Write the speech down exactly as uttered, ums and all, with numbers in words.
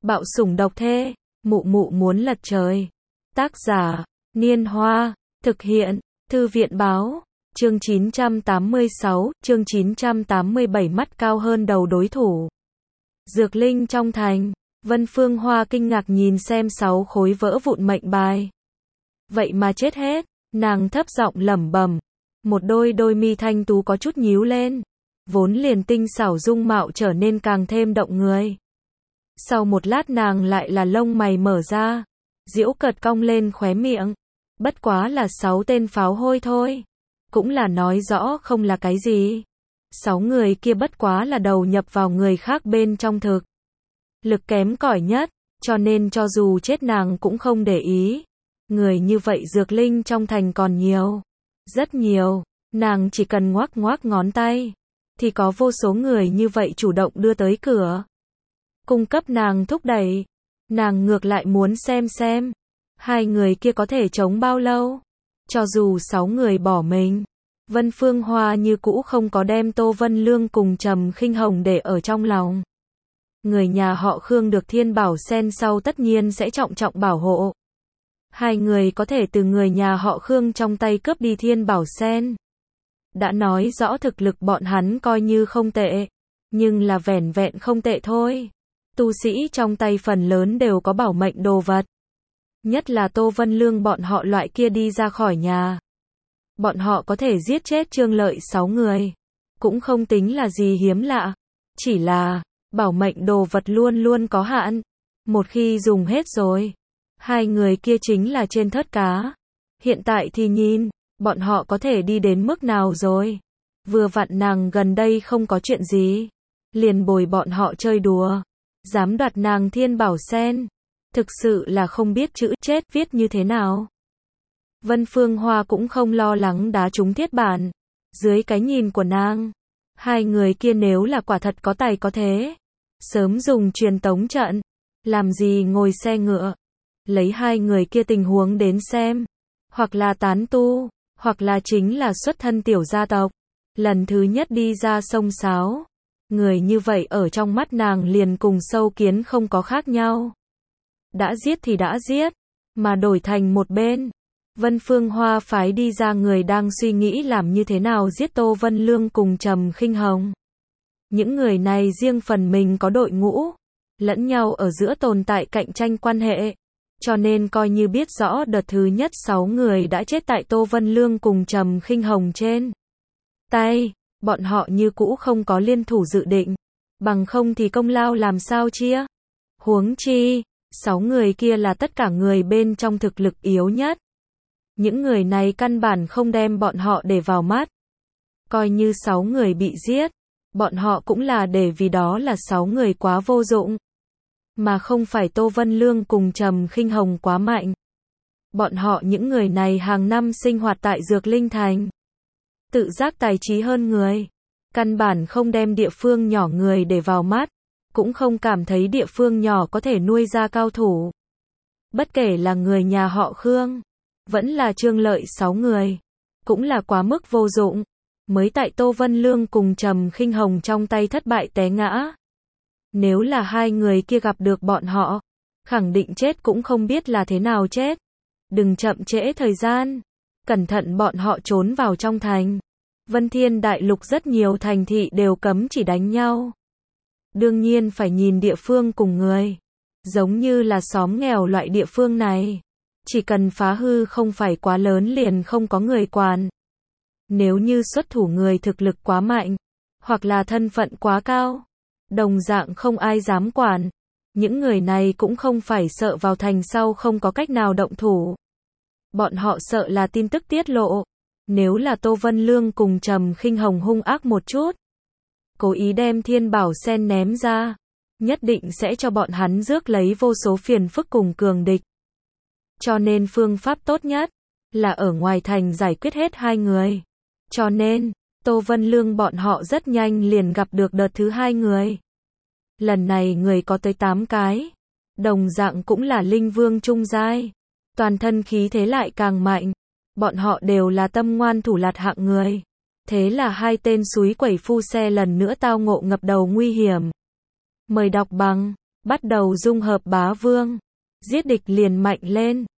Bạo sủng độc thê, mụ mụ muốn lật trời. Tác giả, Niên Hoa, thực hiện, Thư viện Báo, chương chín trăm tám mươi sáu, chương chín trăm tám mươi bảy mắt cao hơn đầu đối thủ. Dược linh trong thành, Vân Phương Hoa kinh ngạc nhìn xem sáu khối vỡ vụn mệnh bài. Vậy mà chết hết, nàng thấp giọng lẩm bẩm, một đôi đôi mi thanh tú có chút nhíu lên, vốn liền tinh xảo dung mạo trở nên càng thêm động người. Sau một lát nàng lại là lông mày mở ra, giễu cợt cong lên khóe miệng, bất quá là sáu tên pháo hôi thôi, cũng là nói rõ không là cái gì. Sáu người kia bất quá là đầu nhập vào người khác bên trong thực lực kém cỏi nhất, cho nên cho dù chết nàng cũng không để ý. Người như vậy dược linh trong thành còn nhiều, rất nhiều, nàng chỉ cần ngoác ngoác ngón tay, thì có vô số người như vậy chủ động đưa tới cửa, cung cấp nàng thúc đẩy. Nàng ngược lại muốn xem xem, hai người kia có thể chống bao lâu. Cho dù sáu người bỏ mình, Vân Phương Hoa như cũ không có đem Tô Vân Lương cùng Trầm Khinh Hồng để ở trong lòng. Người nhà họ Khương được Thiên Bảo Sen sau tất nhiên sẽ trọng trọng bảo hộ. Hai người có thể từ người nhà họ Khương trong tay cướp đi Thiên Bảo Sen, đã nói rõ thực lực bọn hắn coi như không tệ, nhưng là vẻn vẹn không tệ thôi. Tu sĩ trong tay phần lớn đều có bảo mệnh đồ vật, nhất là Tô Vân Lương bọn họ loại kia đi ra khỏi nhà, bọn họ có thể giết chết Trương Lợi sáu người, cũng không tính là gì hiếm lạ, chỉ là bảo mệnh đồ vật luôn luôn có hạn, một khi dùng hết rồi, hai người kia chính là trên thớt cá. Hiện tại thì nhìn, bọn họ có thể đi đến mức nào rồi. Vừa vặn nàng gần đây không có chuyện gì, liền bồi bọn họ chơi đùa. Dám đoạt nàng Thiên Bảo Sen, thực sự là không biết chữ chết viết như thế nào. Vân Phương Hoa cũng không lo lắng đá trúng thiết bản. Dưới cái nhìn của nàng, hai người kia nếu là quả thật có tài có thế, sớm dùng truyền tống trận, làm gì ngồi xe ngựa. Lấy hai người kia tình huống đến xem, hoặc là tán tu, hoặc là chính là xuất thân tiểu gia tộc, lần thứ nhất đi ra sông sáo. Người như vậy ở trong mắt nàng liền cùng sâu kiến không có khác nhau. Đã giết thì đã giết, mà đổi thành một bên, Vân Phương Hoa phái đi ra người đang suy nghĩ làm như thế nào giết Tô Vân Lương cùng Trầm Khinh Hồng. Những người này riêng phần mình có đội ngũ, lẫn nhau ở giữa tồn tại cạnh tranh quan hệ, cho nên coi như biết rõ đợt thứ nhất sáu người đã chết tại Tô Vân Lương cùng Trầm Khinh Hồng trên tay, bọn họ như cũ không có liên thủ dự định, bằng không thì công lao làm sao chia. Huống chi, sáu người kia là tất cả người bên trong thực lực yếu nhất. Những người này căn bản không đem bọn họ để vào mắt. Coi như sáu người bị giết, bọn họ cũng là để vì đó là sáu người quá vô dụng, mà không phải Tô Vân Lương cùng Trầm Khinh Hồng quá mạnh. Bọn họ những người này hàng năm sinh hoạt tại Dược Linh Thành, tự giác tài trí hơn người, căn bản không đem địa phương nhỏ người để vào mắt, cũng không cảm thấy địa phương nhỏ có thể nuôi ra cao thủ. Bất kể là người nhà họ Khương, vẫn là Trương Lợi sáu người, cũng là quá mức vô dụng, mới tại Tô Vân Lương cùng Trầm Khinh Hồng trong tay thất bại té ngã. Nếu là hai người kia gặp được bọn họ, khẳng định chết cũng không biết là thế nào chết. Đừng chậm trễ thời gian, cẩn thận bọn họ trốn vào trong thành. Vân Thiên Đại Lục rất nhiều thành thị đều cấm chỉ đánh nhau. Đương nhiên phải nhìn địa phương cùng người. Giống như là xóm nghèo loại địa phương này, chỉ cần phá hư không phải quá lớn liền không có người quản. Nếu như xuất thủ người thực lực quá mạnh, hoặc là thân phận quá cao, đồng dạng không ai dám quản. Những người này cũng không phải sợ vào thành sau không có cách nào động thủ. Bọn họ sợ là tin tức tiết lộ. Nếu là Tô Vân Lương cùng Trầm Khinh Hồng hung ác một chút, cố ý đem Thiên Bảo Sen ném ra, nhất định sẽ cho bọn hắn rước lấy vô số phiền phức cùng cường địch. Cho nên phương pháp tốt nhất là ở ngoài thành giải quyết hết hai người. Cho nên, Tô Vân Lương bọn họ rất nhanh liền gặp được đợt thứ hai người. Lần này người có tới tám cái, đồng dạng cũng là linh vương trung giai, toàn thân khí thế lại càng mạnh. Bọn họ đều là tâm ngoan thủ lạt hạng người. Thế là hai tên súy quẩy phu xe lần nữa tao ngộ ngập đầu nguy hiểm. Mời đọc bằng bắt đầu dung hợp bá vương. Giết địch liền mạnh lên.